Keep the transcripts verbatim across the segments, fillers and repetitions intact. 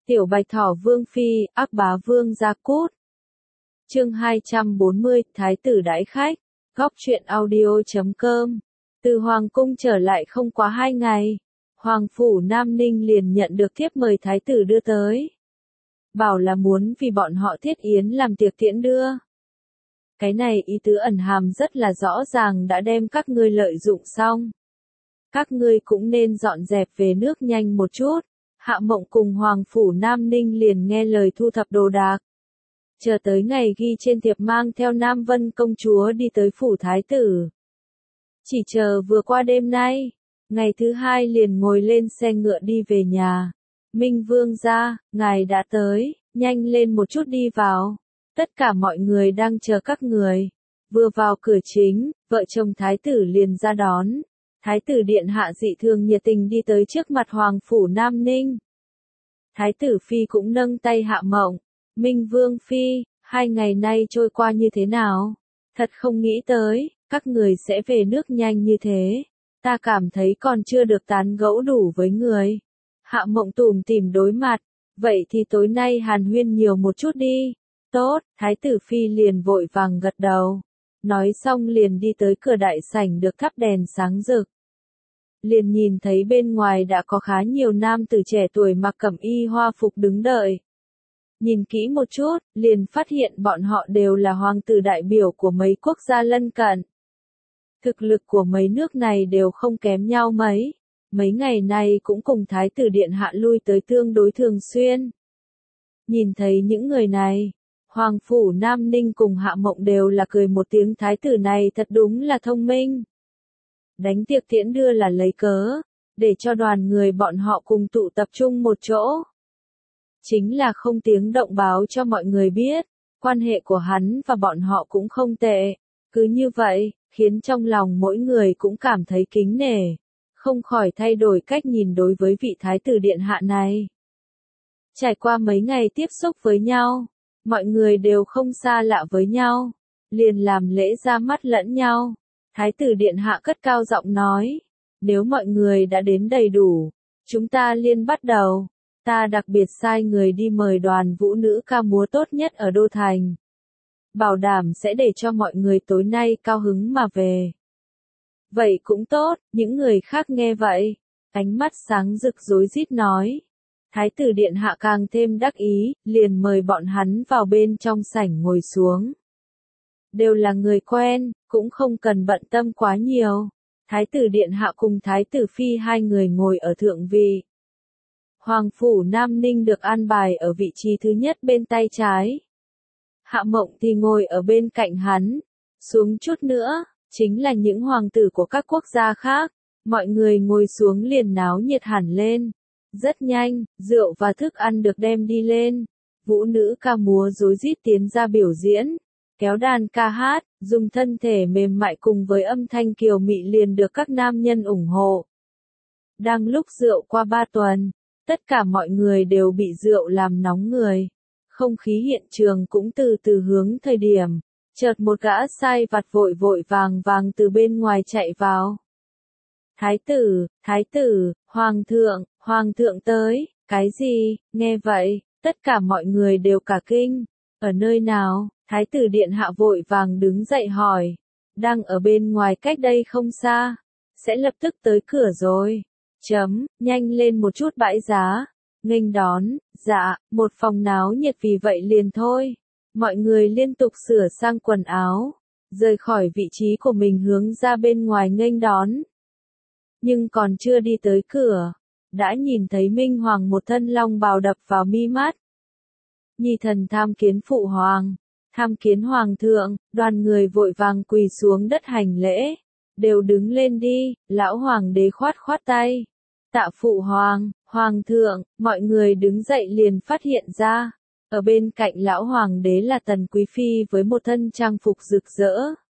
Tiểu Bạch Thỏ Vương Phi, ác bá vương Gia Cút. Chương hai trăm bốn mươi, Thái tử đãi khách. Góc truyện audio chấm com. Từ Hoàng cung trở lại không quá hai ngày, Hoàng phủ Nam Ninh liền nhận được thiếp mời Thái tử đưa tới. Bảo là muốn vì bọn họ thiết yến làm tiệc tiễn đưa. Cái này ý tứ ẩn hàm rất là rõ ràng, đã đem các ngươi lợi dụng xong. Các ngươi cũng nên dọn dẹp về nước nhanh một chút. Hạ Mộng cùng Hoàng phủ Nam Ninh liền nghe lời thu thập đồ đạc. Chờ tới ngày ghi trên thiệp mang theo Nam Vân công chúa đi tới phủ thái tử. Chỉ chờ vừa qua đêm nay, ngày thứ hai liền ngồi lên xe ngựa đi về nhà. Minh Vương gia, ngài đã tới, nhanh lên một chút đi vào. Tất cả mọi người đang chờ các người. Vừa vào cửa chính, vợ chồng thái tử liền ra đón. Thái tử điện hạ dị thường nhiệt tình đi tới trước mặt Hoàng phủ Nam Ninh. Thái tử phi cũng nâng tay Hạ Mộng. Minh Vương phi, hai ngày nay trôi qua như thế nào? Thật không nghĩ tới, các người sẽ về nước nhanh như thế. Ta cảm thấy còn chưa được tán gẫu đủ với người. Hạ Mộng tủm tỉm đối mặt. Vậy thì tối nay hàn huyên nhiều một chút đi. Tốt, thái tử phi liền vội vàng gật đầu. Nói xong liền đi tới cửa đại sảnh được thắp đèn sáng rực. Liền nhìn thấy bên ngoài đã có khá nhiều nam tử trẻ tuổi mặc cẩm y hoa phục đứng đợi. Nhìn kỹ một chút, liền phát hiện bọn họ đều là hoàng tử đại biểu của mấy quốc gia lân cận. Thực lực của mấy nước này đều không kém nhau mấy. Mấy ngày này cũng cùng thái tử điện hạ lui tới tương đối thường xuyên. Nhìn thấy những người này, Hoàng phủ Nam Ninh cùng Hạ Mộng đều là cười một tiếng, thái tử này thật đúng là thông minh. Đánh tiệc tiễn đưa là lấy cớ, để cho đoàn người bọn họ cùng tụ tập trung một chỗ. Chính là không tiếng động báo cho mọi người biết, quan hệ của hắn và bọn họ cũng không tệ. Cứ như vậy, khiến trong lòng mỗi người cũng cảm thấy kính nể, không khỏi thay đổi cách nhìn đối với vị thái tử điện hạ này. Trải qua mấy ngày tiếp xúc với nhau, mọi người đều không xa lạ với nhau, liền làm lễ ra mắt lẫn nhau. Thái tử điện hạ cất cao giọng nói, nếu mọi người đã đến đầy đủ, chúng ta liền bắt đầu. Ta đặc biệt sai người đi mời đoàn vũ nữ ca múa tốt nhất ở Đô Thành. Bảo đảm sẽ để cho mọi người tối nay cao hứng mà về. Vậy cũng tốt, những người khác nghe vậy, ánh mắt sáng rực rối rít nói. Thái tử điện hạ càng thêm đắc ý, liền mời bọn hắn vào bên trong sảnh ngồi xuống. Đều là người quen, cũng không cần bận tâm quá nhiều. Thái tử điện hạ cùng thái tử phi hai người ngồi ở thượng vị. Hoàng phủ Nam Ninh được an bài ở vị trí thứ nhất bên tay trái. Hạ Mộng thì ngồi ở bên cạnh hắn. Xuống chút nữa, chính là những hoàng tử của các quốc gia khác. Mọi người ngồi xuống liền náo nhiệt hẳn lên. Rất nhanh, rượu và thức ăn được đem đi lên. Vũ nữ ca múa rối rít tiến ra biểu diễn. Kéo đàn ca hát, dùng thân thể mềm mại cùng với âm thanh kiều mị liền được các nam nhân ủng hộ. Đang lúc rượu qua ba tuần, tất cả mọi người đều bị rượu làm nóng người. Không khí hiện trường cũng từ từ hướng thời điểm. Chợt một gã sai vặt vội vội vàng vàng từ bên ngoài chạy vào. Thái tử, thái tử, hoàng thượng, hoàng thượng tới, cái gì, nghe vậy, tất cả mọi người đều cả kinh. Ở nơi nào? Thái tử điện hạ vội vàng đứng dậy hỏi. Đang ở bên ngoài cách đây không xa. Sẽ lập tức tới cửa rồi. Chấm, nhanh lên một chút bãi giá. Nghênh đón, dạ, một phòng náo nhiệt vì vậy liền thôi. Mọi người liên tục sửa sang quần áo. Rời khỏi vị trí của mình hướng ra bên ngoài nghênh đón. Nhưng còn chưa đi tới cửa. Đã nhìn thấy Minh Hoàng một thân long bào đập vào mi mắt. Nhi thần tham kiến phụ hoàng. Tham kiến hoàng thượng, đoàn người vội vàng quỳ xuống đất hành lễ. Đều đứng lên đi, lão hoàng đế khoát khoát tay. Tạ phụ hoàng, hoàng thượng, mọi người đứng dậy liền phát hiện ra. Ở bên cạnh lão hoàng đế là Tần Quý Phi với một thân trang phục rực rỡ.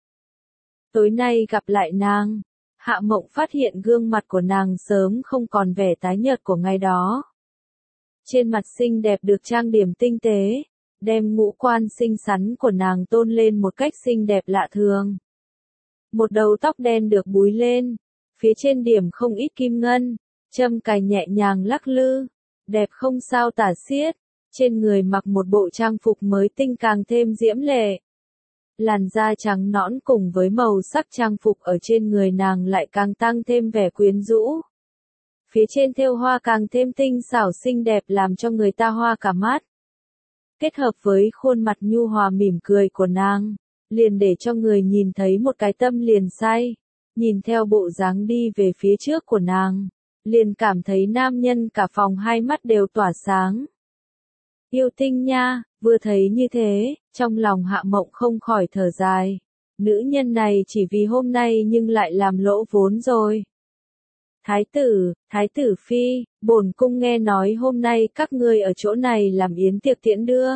Tối nay gặp lại nàng, Hạ Mộng phát hiện gương mặt của nàng sớm không còn vẻ tái nhợt của ngày đó. Trên mặt xinh đẹp được trang điểm tinh tế. Đem ngũ quan xinh xắn của nàng tôn lên một cách xinh đẹp lạ thường. Một đầu tóc đen được búi lên, phía trên điểm không ít kim ngân, châm cài nhẹ nhàng lắc lư, đẹp không sao tả xiết, trên người mặc một bộ trang phục mới tinh càng thêm diễm lệ. Làn da trắng nõn cùng với màu sắc trang phục ở trên người nàng lại càng tăng thêm vẻ quyến rũ. Phía trên thêu hoa càng thêm tinh xảo xinh đẹp làm cho người ta hoa cả mắt. Kết hợp với khuôn mặt nhu hòa mỉm cười của nàng, liền để cho người nhìn thấy một cái tâm liền say. Nhìn theo bộ dáng đi về phía trước của nàng, liền cảm thấy nam nhân cả phòng hai mắt đều tỏa sáng. Yêu tinh nha, vừa thấy như thế, trong lòng Hạ Mộng không khỏi thở dài. Nữ nhân này chỉ vì hôm nay nhưng lại làm lỗ vốn rồi. Thái tử, thái tử phi, bổn cung nghe nói hôm nay các ngươi ở chỗ này làm yến tiệc tiễn đưa.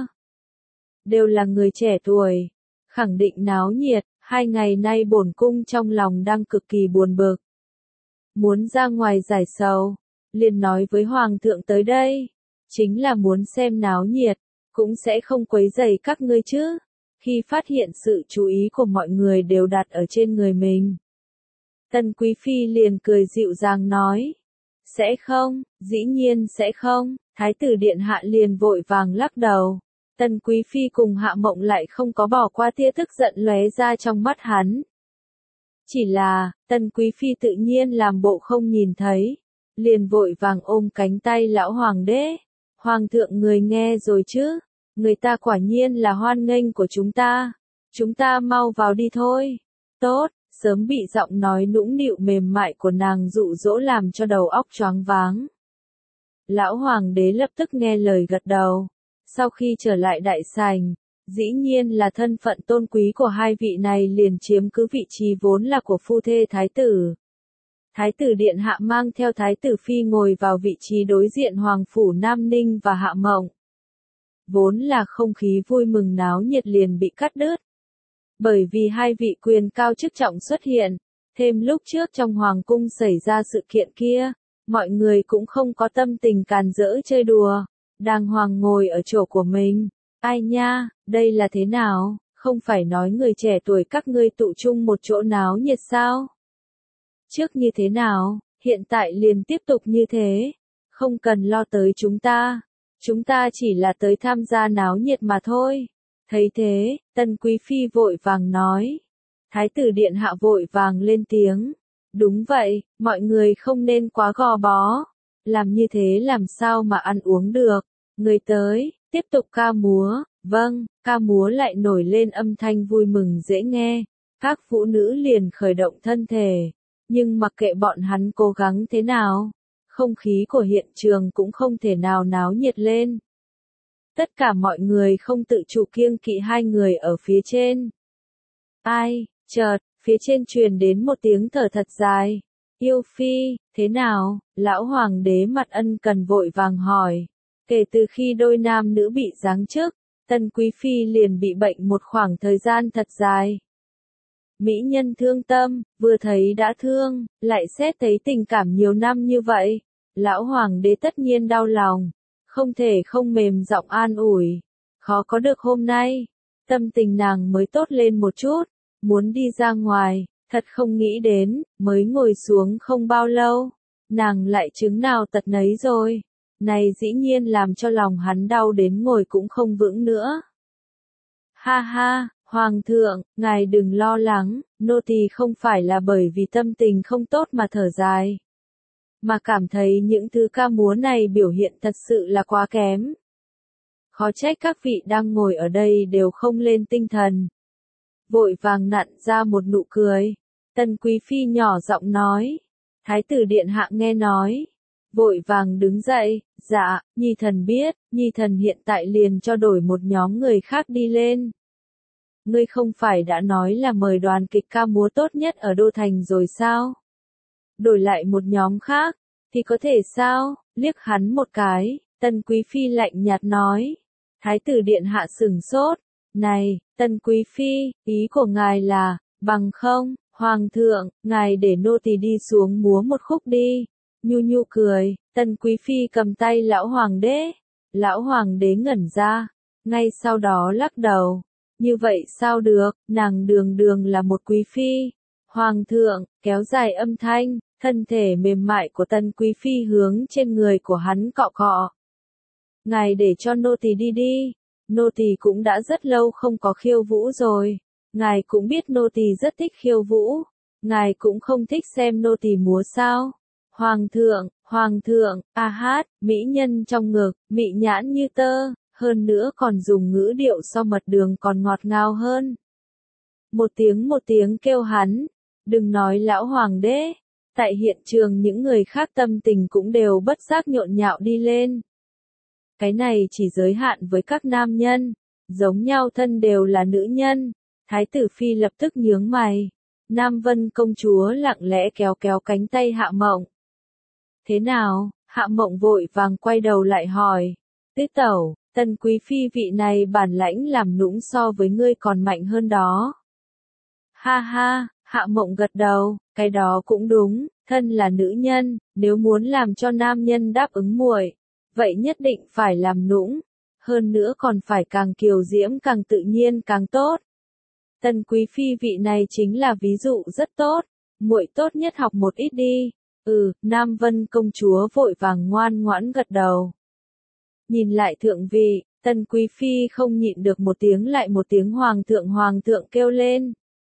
Đều là người trẻ tuổi, khẳng định náo nhiệt, hai ngày nay bổn cung trong lòng đang cực kỳ buồn bực. Muốn ra ngoài giải sầu, liền nói với hoàng thượng tới đây, chính là muốn xem náo nhiệt, cũng sẽ không quấy rầy các ngươi chứ. Khi phát hiện sự chú ý của mọi người đều đặt ở trên người mình, Tần Quý Phi liền cười dịu dàng nói, sẽ không, dĩ nhiên sẽ không. Thái tử điện hạ liền vội vàng lắc đầu. Tần Quý Phi cùng Hạ Mộng lại không có bỏ qua tia tức giận lóe ra trong mắt hắn. Chỉ là, Tần Quý Phi tự nhiên làm bộ không nhìn thấy, liền vội vàng ôm cánh tay lão hoàng đế. Hoàng thượng người nghe rồi chứ, người ta quả nhiên là hoan nghênh của chúng ta. Chúng ta mau vào đi thôi. Tốt, sớm bị giọng nói nũng nịu mềm mại của nàng dụ dỗ làm cho đầu óc choáng váng. Lão hoàng đế lập tức nghe lời gật đầu. Sau khi trở lại đại sảnh, dĩ nhiên là thân phận tôn quý của hai vị này liền chiếm cứ vị trí vốn là của phu thê thái tử. Thái tử điện hạ mang theo thái tử phi ngồi vào vị trí đối diện hoàng phủ Nam Ninh và Hạ Mộng. Vốn là không khí vui mừng náo nhiệt liền bị cắt đứt. Bởi vì hai vị quyền cao chức trọng xuất hiện, thêm lúc trước trong hoàng cung xảy ra sự kiện kia, mọi người cũng không có tâm tình càn rỡ chơi đùa, đàng hoàng ngồi ở chỗ của mình. Ai nha, đây là thế nào, không phải nói người trẻ tuổi các ngươi tụ chung một chỗ náo nhiệt sao? Trước như thế nào, hiện tại liền tiếp tục như thế, không cần lo tới chúng ta, chúng ta chỉ là tới tham gia náo nhiệt mà thôi. Thấy thế, Tần Quý Phi vội vàng nói. Thái tử điện hạ vội vàng lên tiếng. Đúng vậy, mọi người không nên quá gò bó. Làm như thế làm sao mà ăn uống được. Người tới, tiếp tục ca múa. Vâng, ca múa lại nổi lên âm thanh vui mừng dễ nghe. Các phụ nữ liền khởi động thân thể. Nhưng mặc kệ bọn hắn cố gắng thế nào, không khí của hiện trường cũng không thể nào náo nhiệt lên. Tất cả mọi người không tự chủ kiêng kỵ hai người ở phía trên. Ai, chợt, phía trên truyền đến một tiếng thở thật dài. Yêu phi, thế nào? Lão hoàng đế mặt ân cần vội vàng hỏi. Kể từ khi đôi nam nữ bị giáng chức, Tần Quý Phi liền bị bệnh một khoảng thời gian thật dài. Mỹ nhân thương tâm, vừa thấy đã thương, lại xét thấy tình cảm nhiều năm như vậy. Lão hoàng đế tất nhiên đau lòng. Không thể không mềm giọng an ủi. Khó có được hôm nay. Tâm tình nàng mới tốt lên một chút. Muốn đi ra ngoài, thật không nghĩ đến, mới ngồi xuống không bao lâu. Nàng lại chứng nào tật nấy rồi. Này dĩ nhiên làm cho lòng hắn đau đến ngồi cũng không vững nữa. Ha ha, hoàng thượng, ngài đừng lo lắng, nô tỳ không phải là bởi vì tâm tình không tốt mà thở dài. Mà cảm thấy những thứ ca múa này biểu hiện thật sự là quá kém. Khó trách các vị đang ngồi ở đây đều không lên tinh thần. Vội vàng nặn ra một nụ cười. Tần Quý Phi nhỏ giọng nói. Thái tử điện hạ nghe nói. Vội vàng đứng dậy. Dạ, nhi thần biết, nhi thần hiện tại liền cho đổi một nhóm người khác đi lên. Ngươi không phải đã nói là mời đoàn kịch ca múa tốt nhất ở Đô Thành rồi sao? Đổi lại một nhóm khác, thì có thể sao? Liếc hắn một cái, Tần Quý Phi lạnh nhạt nói. Thái tử điện hạ sửng sốt. Này, Tần Quý Phi, ý của ngài là, bằng không, hoàng thượng, ngài để nô tỳ đi xuống múa một khúc đi. Nhu nhu cười, Tần Quý Phi cầm tay lão hoàng đế. Lão hoàng đế ngẩn ra, ngay sau đó lắc đầu. Như vậy sao được, nàng đường đường là một quý phi. Hoàng thượng, kéo dài âm thanh, thân thể mềm mại của Tần Quý Phi hướng trên người của hắn cọ cọ. ngài để cho nô tỳ đi đi, nô tỳ cũng đã rất lâu không có khiêu vũ rồi, ngài cũng biết nô tỳ rất thích khiêu vũ, ngài cũng không thích xem nô tỳ múa sao? Hoàng thượng, hoàng thượng, a hát, mỹ nhân trong ngực, mị nhãn như tơ, hơn nữa còn dùng ngữ điệu so mật đường còn ngọt ngào hơn. Một tiếng một tiếng kêu hắn, đừng nói lão hoàng đế, tại hiện trường những người khác tâm tình cũng đều bất giác nhộn nhạo đi lên. Cái này chỉ giới hạn với các nam nhân, giống nhau thân đều là nữ nhân. Thái tử phi lập tức nhướng mày. Nam Vân công chúa lặng lẽ kéo kéo cánh tay Hạ Mộng. Thế nào? Hạ Mộng vội vàng quay đầu lại hỏi. Tứ tẩu, Tần quý phi vị này bản lãnh làm nũng so với ngươi còn mạnh hơn đó. Ha ha, Hạ Mộng gật đầu, cái đó cũng đúng, thân là nữ nhân, nếu muốn làm cho nam nhân đáp ứng muội, vậy nhất định phải làm nũng, hơn nữa còn phải càng kiều diễm càng tự nhiên càng tốt. Tần quý phi vị này chính là ví dụ rất tốt, muội tốt nhất học một ít đi. Ừ, Nam Vân công chúa vội vàng ngoan ngoãn gật đầu. Nhìn lại thượng vị, Tần quý phi không nhịn được một tiếng lại một tiếng hoàng thượng hoàng thượng kêu lên.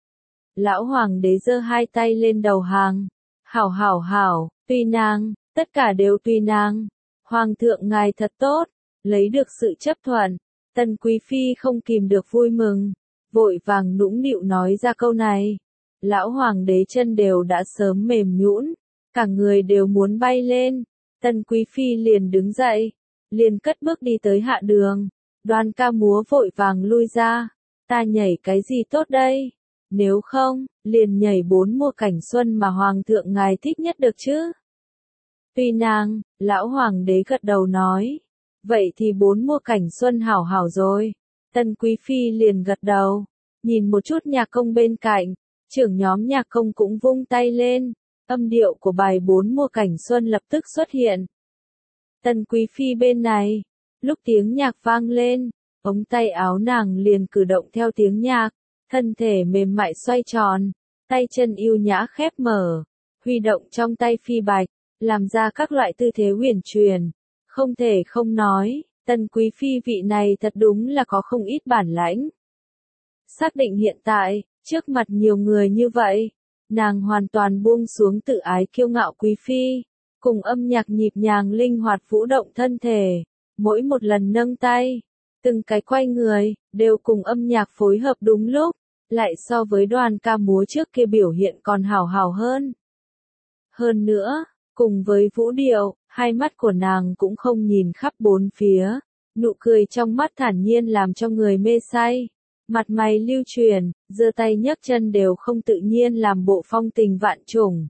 Lão hoàng đế giơ hai tay lên đầu hàng. Hảo hảo hảo, tùy nàng, tất cả đều tùy nàng. Hoàng thượng ngài thật tốt, lấy được sự chấp thuận. Tần quý phi không kìm được vui mừng, vội vàng nũng nịu nói ra câu này. Lão hoàng đế chân đều đã sớm mềm nhũn, cả người đều muốn bay lên. Tần quý phi liền đứng dậy, liền cất bước đi tới hạ đường. Đoàn ca múa vội vàng lui ra. Ta nhảy cái gì tốt đây? Nếu không, liền nhảy bốn mùa cảnh xuân mà hoàng thượng ngài thích nhất được chứ? Tuy nàng, lão hoàng đế gật đầu nói. Vậy thì bốn mùa cảnh xuân hảo hảo rồi. Tần quý phi liền gật đầu, nhìn một chút nhạc công bên cạnh, trưởng nhóm nhạc công cũng vung tay lên, âm điệu của bài bốn mùa cảnh xuân lập tức xuất hiện. Tần quý phi bên này, lúc tiếng nhạc vang lên, ống tay áo nàng liền cử động theo tiếng nhạc, thân thể mềm mại xoay tròn, tay chân yêu nhã khép mở, huy động trong tay phi bạch, làm ra các loại tư thế huyền truyền, không thể không nói. Tần quý phi vị này thật đúng là có không ít bản lãnh. Xác định hiện tại, trước mặt nhiều người như vậy, nàng hoàn toàn buông xuống tự ái kiêu ngạo quý phi, cùng âm nhạc nhịp nhàng linh hoạt vũ động thân thể, mỗi một lần nâng tay, từng cái quay người, đều cùng âm nhạc phối hợp đúng lúc, lại so với đoàn ca múa trước kia biểu hiện còn hào hào hơn. Hơn nữa, cùng với vũ điệu, hai mắt của nàng cũng không nhìn khắp bốn phía, nụ cười trong mắt thản nhiên làm cho người mê say, mặt mày lưu truyền, giơ tay nhấc chân đều không tự nhiên làm bộ phong tình vạn trùng.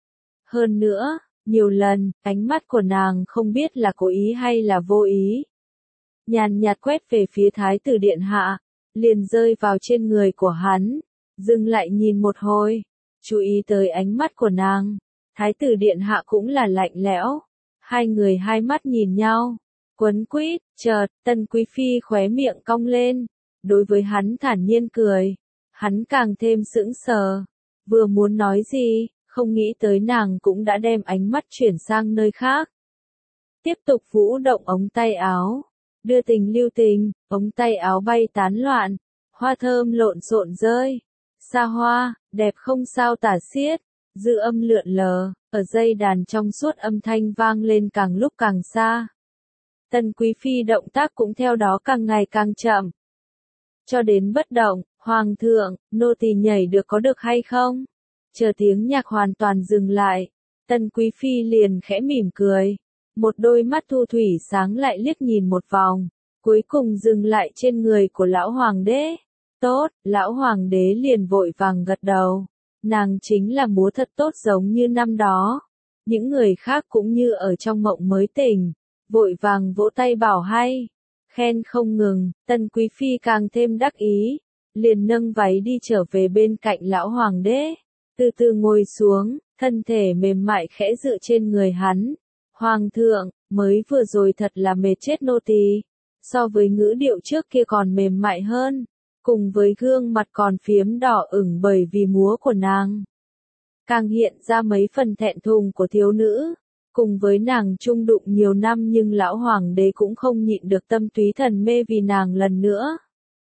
Hơn nữa, nhiều lần, ánh mắt của nàng không biết là cố ý hay là vô ý. Nhàn nhạt quét về phía thái tử điện hạ, liền rơi vào trên người của hắn, dừng lại nhìn một hồi, chú ý tới ánh mắt của nàng. Thái tử điện hạ cũng là lạnh lẽo, hai người hai mắt nhìn nhau, quấn quýt, chợt, Tần quý phi khóe miệng cong lên, đối với hắn thản nhiên cười, hắn càng thêm sững sờ, vừa muốn nói gì, không nghĩ tới nàng cũng đã đem ánh mắt chuyển sang nơi khác. Tiếp tục vũ động ống tay áo, đưa tình lưu tình, ống tay áo bay tán loạn, hoa thơm lộn xộn rơi, xa hoa, đẹp không sao tả xiết. Dư âm lượn lờ, ở dây đàn trong suốt âm thanh vang lên càng lúc càng xa. Tần quý phi động tác cũng theo đó càng ngày càng chậm. Cho đến bất động, hoàng thượng, nô tỳ nhảy được có được hay không? Chờ tiếng nhạc hoàn toàn dừng lại, Tần quý phi liền khẽ mỉm cười. Một đôi mắt thu thủy sáng lại liếc nhìn một vòng, cuối cùng dừng lại trên người của lão hoàng đế. Tốt, lão hoàng đế liền vội vàng gật đầu. Nàng chính là múa thật tốt giống như năm đó. Những người khác cũng như ở trong mộng mới tỉnh, vội vàng vỗ tay bảo hay, khen không ngừng. Tần quý phi càng thêm đắc ý, liền nâng váy đi trở về bên cạnh lão hoàng đế, từ từ ngồi xuống, thân thể mềm mại khẽ dựa trên người hắn. Hoàng thượng, mới vừa rồi thật là mệt chết nô tỳ, so với ngữ điệu trước kia còn mềm mại hơn. Cùng với gương mặt còn phiếm đỏ ửng bởi vì múa của nàng, càng hiện ra mấy phần thẹn thùng của thiếu nữ. Cùng với nàng chung đụng nhiều năm nhưng lão hoàng đế cũng không nhịn được tâm túy thần mê vì nàng lần nữa.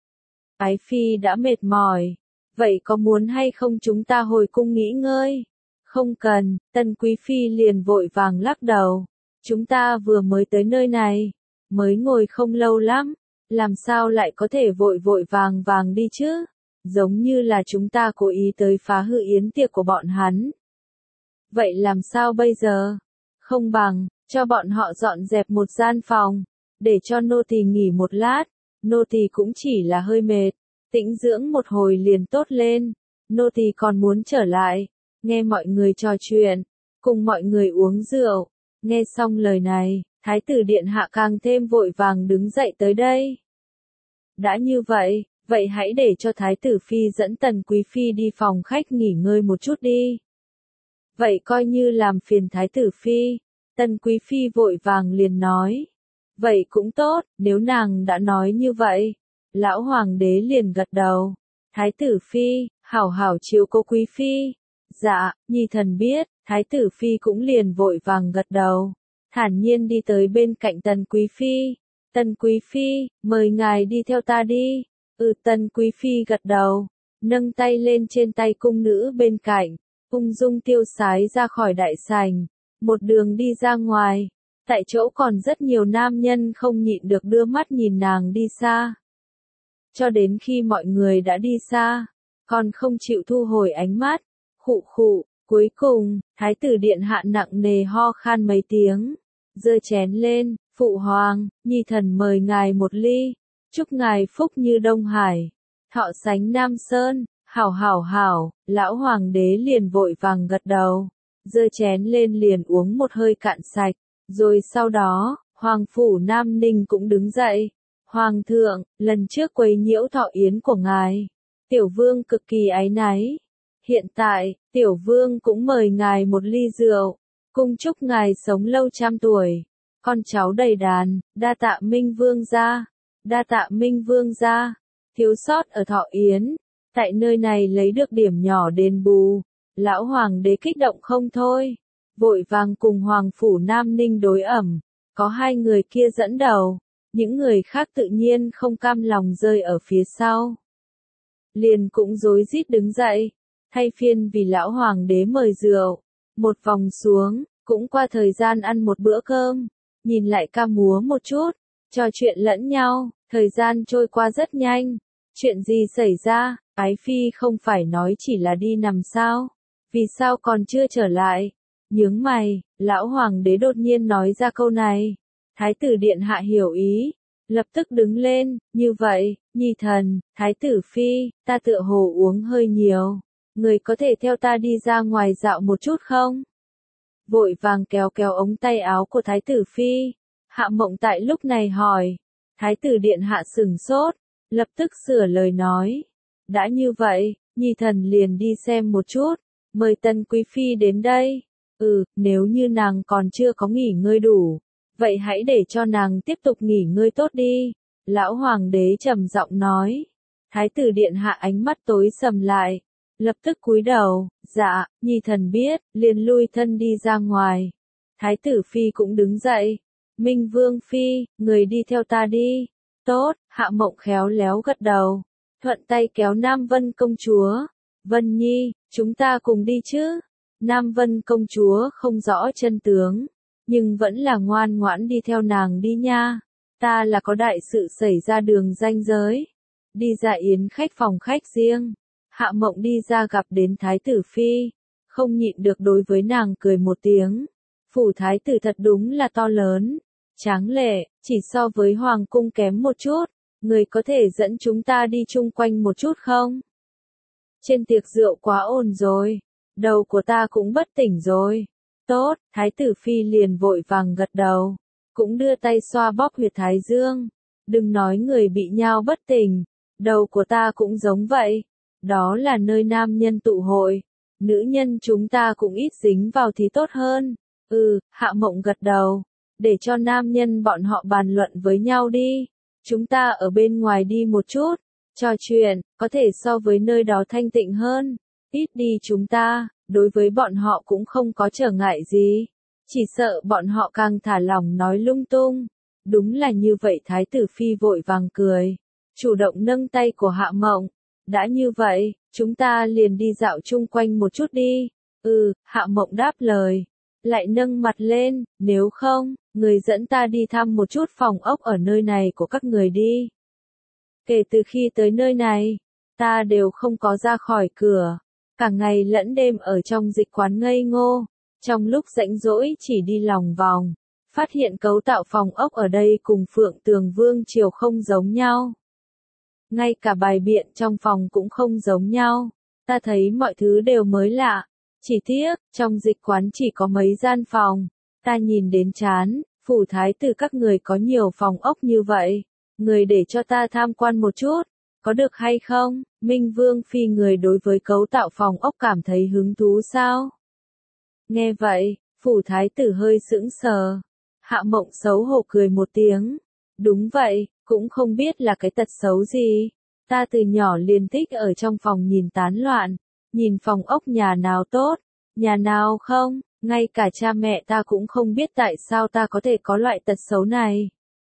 Ái phi đã mệt mỏi, vậy có muốn hay không chúng ta hồi cung nghỉ ngơi? Không cần, Tân quý phi liền vội vàng lắc đầu. Chúng ta vừa mới tới nơi này, mới ngồi không lâu lắm, làm sao lại có thể vội vội vàng vàng đi chứ? Giống như là chúng ta cố ý tới phá hư yến tiệc của bọn hắn. Vậy làm sao bây giờ? Không bằng, cho bọn họ dọn dẹp một gian phòng, để cho nô tỳ nghỉ một lát, nô tỳ cũng chỉ là hơi mệt, tĩnh dưỡng một hồi liền tốt lên, nô tỳ còn muốn trở lại, nghe mọi người trò chuyện, cùng mọi người uống rượu. Nghe xong lời này, Thái tử điện hạ càng thêm vội vàng đứng dậy tới đây. Đã như vậy, vậy hãy để cho Thái tử phi dẫn Tần quý phi đi phòng khách nghỉ ngơi một chút đi. Vậy coi như làm phiền Thái tử phi. Tần quý phi vội vàng liền nói. Vậy cũng tốt, nếu nàng đã nói như vậy. Lão hoàng đế liền gật đầu. Thái tử phi, hảo hảo chiếu cố quý phi. Dạ, nhi thần biết. Thái tử phi cũng liền vội vàng gật đầu. Thản nhiên đi tới bên cạnh Tần quý phi. Tần quý phi, mời ngài đi theo ta đi. Ừ, Tần quý phi gật đầu. Nâng tay lên trên tay cung nữ bên cạnh. Ung dung tiêu sái ra khỏi đại sảnh. Một đường đi ra ngoài. Tại chỗ còn rất nhiều nam nhân không nhịn được đưa mắt nhìn nàng đi xa. Cho đến khi mọi người đã đi xa, còn không chịu thu hồi ánh mắt. Khụ khụ, cuối cùng, Thái tử điện hạ nặng nề ho khan mấy tiếng. Giơ chén lên, phụ hoàng, nhi thần mời ngài một ly. Chúc ngài phúc như Đông Hải. Thọ sánh Nam Sơn. Hảo hảo hảo, lão hoàng đế liền vội vàng gật đầu. Giơ chén lên liền uống một hơi cạn sạch. Rồi sau đó, Hoàng phủ Nam Ninh cũng đứng dậy. Hoàng thượng, lần trước quấy nhiễu thọ yến của ngài. Tiểu vương cực kỳ áy náy. Hiện tại, tiểu vương cũng mời ngài một ly rượu. Cung chúc ngài sống lâu trăm tuổi. Con cháu đầy đàn, đa tạ Minh vương gia. Đa tạ Minh vương gia. Thiếu sót ở thọ yến. Tại nơi này lấy được điểm nhỏ đền bù. Lão hoàng đế kích động không thôi. Vội vàng cùng Hoàng phủ Nam Ninh đối ẩm. Có hai người kia dẫn đầu. Những người khác tự nhiên không cam lòng rơi ở phía sau. Liền cũng rối rít đứng dậy. Thay phiên vì lão hoàng đế mời rượu. Một vòng xuống, cũng qua thời gian ăn một bữa cơm. Nhìn lại ca múa một chút. Trò chuyện lẫn nhau. Thời gian trôi qua rất nhanh. Chuyện gì xảy ra? Ái phi không phải nói chỉ là đi nằm sao? Vì sao còn chưa trở lại? Nhướng mày, lão hoàng đế đột nhiên nói ra câu này. Thái tử điện hạ hiểu ý, lập tức đứng lên, như vậy, nhi thần, thái tử phi, ta tựa hồ uống hơi nhiều. Người có thể theo ta đi ra ngoài dạo một chút không? Vội vàng kéo kéo ống tay áo của thái tử phi. Hạ Mộng tại lúc này hỏi. Thái tử điện hạ sửng sốt, lập tức sửa lời nói. Đã như vậy, nhi thần liền đi xem một chút, mời Tần quý phi đến đây. Ừ, nếu như nàng còn chưa có nghỉ ngơi đủ, vậy hãy để cho nàng tiếp tục nghỉ ngơi tốt đi. Lão hoàng đế trầm giọng nói. Thái tử điện hạ ánh mắt tối sầm lại, lập tức cúi đầu. Dạ, nhi thần biết, liền lui thân đi ra ngoài. Thái tử phi cũng đứng dậy. Minh vương phi, người đi theo ta đi. Tốt, Hạ Mộng khéo léo gật đầu. Thuận tay kéo Nam Vân công chúa. Vân Nhi, chúng ta cùng đi chứ? Nam Vân công chúa không rõ chân tướng, nhưng vẫn là ngoan ngoãn đi theo nàng đi nha. Ta là có đại sự xảy ra đường ranh giới. Đi ra yến khách phòng khách riêng. Hạ Mộng đi ra gặp đến thái tử phi. Không nhịn được đối với nàng cười một tiếng. Phủ thái tử thật đúng là to lớn. Tráng lệ, chỉ so với hoàng cung kém một chút. Người có thể dẫn chúng ta đi chung quanh một chút không? Trên tiệc rượu quá ồn rồi. Đầu của ta cũng bất tỉnh rồi. Tốt, thái tử phi liền vội vàng gật đầu. Cũng đưa tay xoa bóp huyệt thái dương. Đừng nói người bị nhao bất tỉnh. Đầu của ta cũng giống vậy. Đó là nơi nam nhân tụ hội. Nữ nhân chúng ta cũng ít dính vào thì tốt hơn. Ừ, Hạ Mộng gật đầu. Để cho nam nhân bọn họ bàn luận với nhau đi. Chúng ta ở bên ngoài đi một chút. Trò chuyện, có thể so với nơi đó thanh tịnh hơn. Ít đi chúng ta, đối với bọn họ cũng không có trở ngại gì. Chỉ sợ bọn họ càng thả lỏng nói lung tung. Đúng là như vậy Thái tử Phi vội vàng cười. Chủ động nâng tay của Hạ Mộng. Đã như vậy, chúng ta liền đi dạo chung quanh một chút đi. Ừ, Hạ Mộng đáp lời. Lại nâng mặt lên, nếu không, người dẫn ta đi thăm một chút phòng ốc ở nơi này của các người đi. Kể từ khi tới nơi này, ta đều không có ra khỏi cửa. Cả ngày lẫn đêm ở trong dịch quán ngây ngô. Trong lúc rảnh rỗi chỉ đi lòng vòng. Phát hiện cấu tạo phòng ốc ở đây cùng Phượng Tường Vương Triều không giống nhau. Ngay cả bài biện trong phòng cũng không giống nhau. Ta thấy mọi thứ đều mới lạ. Chỉ tiếc, trong dịch quán chỉ có mấy gian phòng. Ta nhìn đến chán, phủ thái tử các người có nhiều phòng ốc như vậy. Người để cho ta tham quan một chút. Có được hay không? Minh Vương Phi người đối với cấu tạo phòng ốc cảm thấy hứng thú sao? Nghe vậy, phủ thái tử hơi sững sờ. Hạ Mộng xấu hổ cười một tiếng. Đúng vậy, cũng không biết là cái tật xấu gì. Ta từ nhỏ liền thích ở trong phòng nhìn tán loạn. Nhìn phòng ốc nhà nào tốt, nhà nào không, ngay cả cha mẹ ta cũng không biết tại sao ta có thể có loại tật xấu này.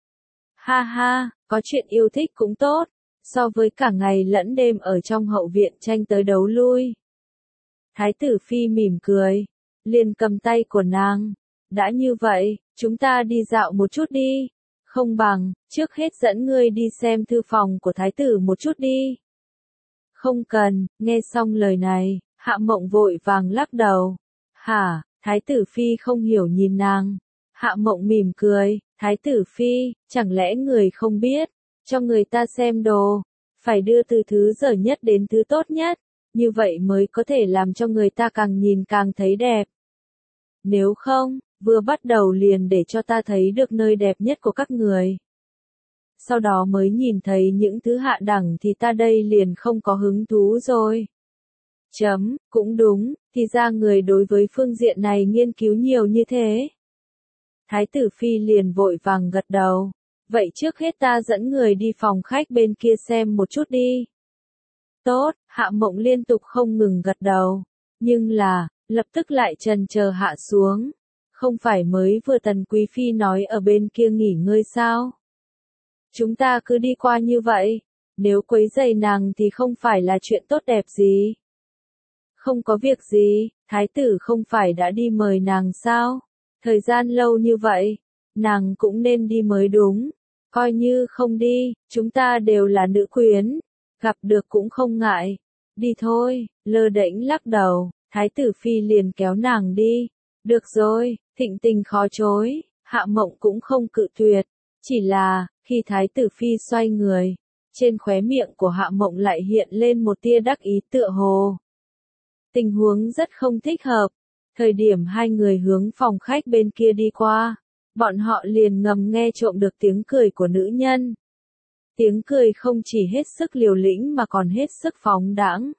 Ha ha, có chuyện yêu thích cũng tốt, so với cả ngày lẫn đêm ở trong hậu viện tranh tới đấu lui. Thái tử Phi mỉm cười, liền cầm tay của nàng. Đã như vậy, chúng ta đi dạo một chút đi. Không bằng, trước hết dẫn ngươi đi xem thư phòng của thái tử một chút đi. Không cần, nghe xong lời này, Hạ Mộng vội vàng lắc đầu. Hả, Thái tử Phi không hiểu nhìn nàng. Hạ Mộng mỉm cười, Thái tử Phi, chẳng lẽ người không biết, cho người ta xem đồ, phải đưa từ thứ dở nhất đến thứ tốt nhất, như vậy mới có thể làm cho người ta càng nhìn càng thấy đẹp. Nếu không, vừa bắt đầu liền để cho ta thấy được nơi đẹp nhất của các người. Sau đó mới nhìn thấy những thứ hạ đẳng thì ta đây liền không có hứng thú rồi. Chấm, cũng đúng, thì ra người đối với phương diện này nghiên cứu nhiều như thế. Thái tử Phi liền vội vàng gật đầu. Vậy trước hết ta dẫn người đi phòng khách bên kia xem một chút đi. Tốt, Hạ Mộng liên tục không ngừng gật đầu. Nhưng là, lập tức lại trần chờ hạ xuống. Không phải mới vừa Tần Quý Phi nói ở bên kia nghỉ ngơi sao? Chúng ta cứ đi qua như vậy, nếu quấy rầy nàng thì không phải là chuyện tốt đẹp gì. Không có việc gì, thái tử không phải đã đi mời nàng sao? Thời gian lâu như vậy, nàng cũng nên đi mới đúng. Coi như không đi, chúng ta đều là nữ quyến, gặp được cũng không ngại. Đi thôi, Lơ Đễnh lắc đầu, thái tử Phi liền kéo nàng đi. Được rồi, thịnh tình khó chối, Hạ Mộng cũng không cự tuyệt. Chỉ là, khi thái tử Phi xoay người, trên khóe miệng của Hạ Mộng lại hiện lên một tia đắc ý tựa hồ. Tình huống rất không thích hợp. Thời điểm hai người hướng phòng khách bên kia đi qua, bọn họ liền ngầm nghe trộm được tiếng cười của nữ nhân. Tiếng cười không chỉ hết sức liều lĩnh mà còn hết sức phóng đãng.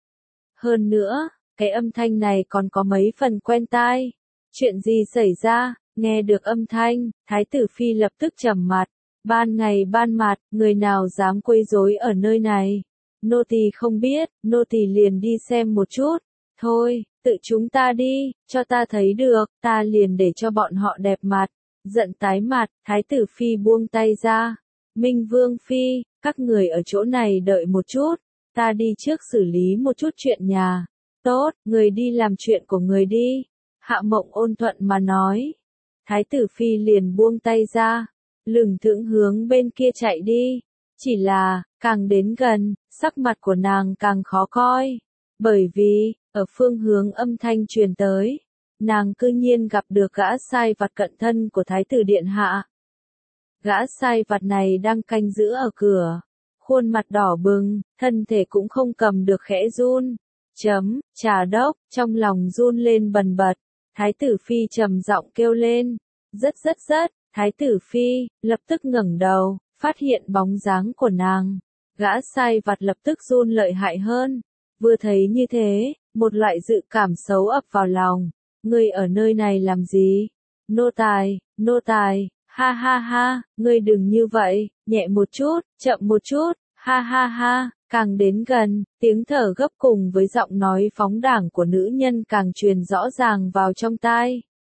Hơn nữa, cái âm thanh này còn có mấy phần quen tai. Chuyện gì xảy ra? Nghe được âm thanh, thái tử Phi lập tức trầm mặt. Ban ngày ban mặt, người nào dám quấy rối ở nơi này? Nô tỳ không biết, nô tỳ liền đi xem một chút. Thôi, tự chúng ta đi, cho ta thấy được, ta liền để cho bọn họ đẹp mặt. Giận tái mặt, thái tử Phi buông tay ra. Minh Vương Phi, các người ở chỗ này đợi một chút, ta đi trước xử lý một chút chuyện nhà. Tốt, người đi làm chuyện của người đi. Hạ Mộng ôn thuận mà nói. Thái tử Phi liền buông tay ra, lửng thững hướng bên kia chạy đi. Chỉ là, càng đến gần, sắc mặt của nàng càng khó coi. Bởi vì, ở phương hướng âm thanh truyền tới, nàng cư nhiên gặp được gã sai vặt cận thân của Thái tử Điện Hạ. Gã sai vặt này đang canh giữ ở cửa, khuôn mặt đỏ bừng, thân thể cũng không cầm được khẽ run. Chấm, Trà Đốc, trong lòng run lên bần bật. Thái tử Phi trầm giọng kêu lên. Rất rất rất, Thái tử Phi, lập tức ngẩng đầu, phát hiện bóng dáng của nàng. Gã sai vặt lập tức run lợi hại hơn. Vừa thấy như thế, một loại dự cảm xấu ập vào lòng. Ngươi ở nơi này làm gì? Nô tài, nô tài, ha ha ha, ngươi đừng như vậy, nhẹ một chút, chậm một chút, ha ha ha. Càng đến gần, tiếng thở gấp cùng với giọng nói phóng đảng của nữ nhân càng truyền rõ ràng vào trong tai.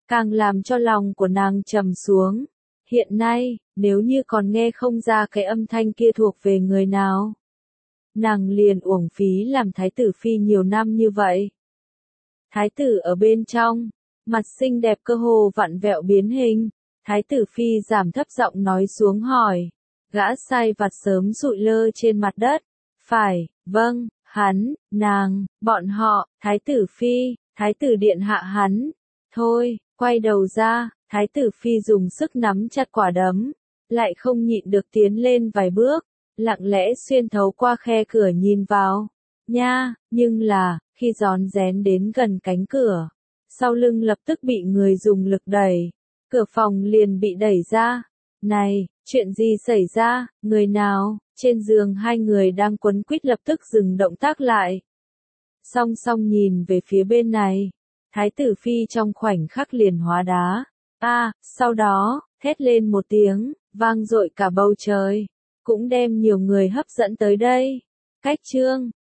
càng làm cho lòng của nàng trầm xuống. Hiện nay, nếu như còn nghe không ra cái âm thanh kia thuộc về người nào, nàng liền uổng phí làm thái tử phi nhiều năm như vậy. Thái tử ở bên trong, mặt xinh đẹp cơ hồ vặn vẹo biến hình, thái tử phi giảm thấp giọng nói xuống hỏi, gã sai vặt sớm rụi lơ trên mặt đất, phải, vâng, hắn, nàng, bọn họ, thái tử phi, thái tử điện hạ hắn, thôi, quay đầu ra, thái tử phi dùng sức nắm chặt quả đấm, lại không nhịn được tiến lên vài bước, lặng lẽ xuyên thấu qua khe cửa nhìn vào, nha, nhưng là, khi rón rén đến gần cánh cửa, sau lưng lập tức bị người dùng lực đẩy, cửa phòng liền bị đẩy ra, này, chuyện gì xảy ra, người nào, trên giường hai người đang quấn quýt lập tức dừng động tác lại, song song nhìn về phía bên này, thái tử phi trong khoảnh khắc liền hóa đá, a, sau đó, thét lên một tiếng, vang dội cả bầu trời, cũng đem nhiều người hấp dẫn tới đây, cách chương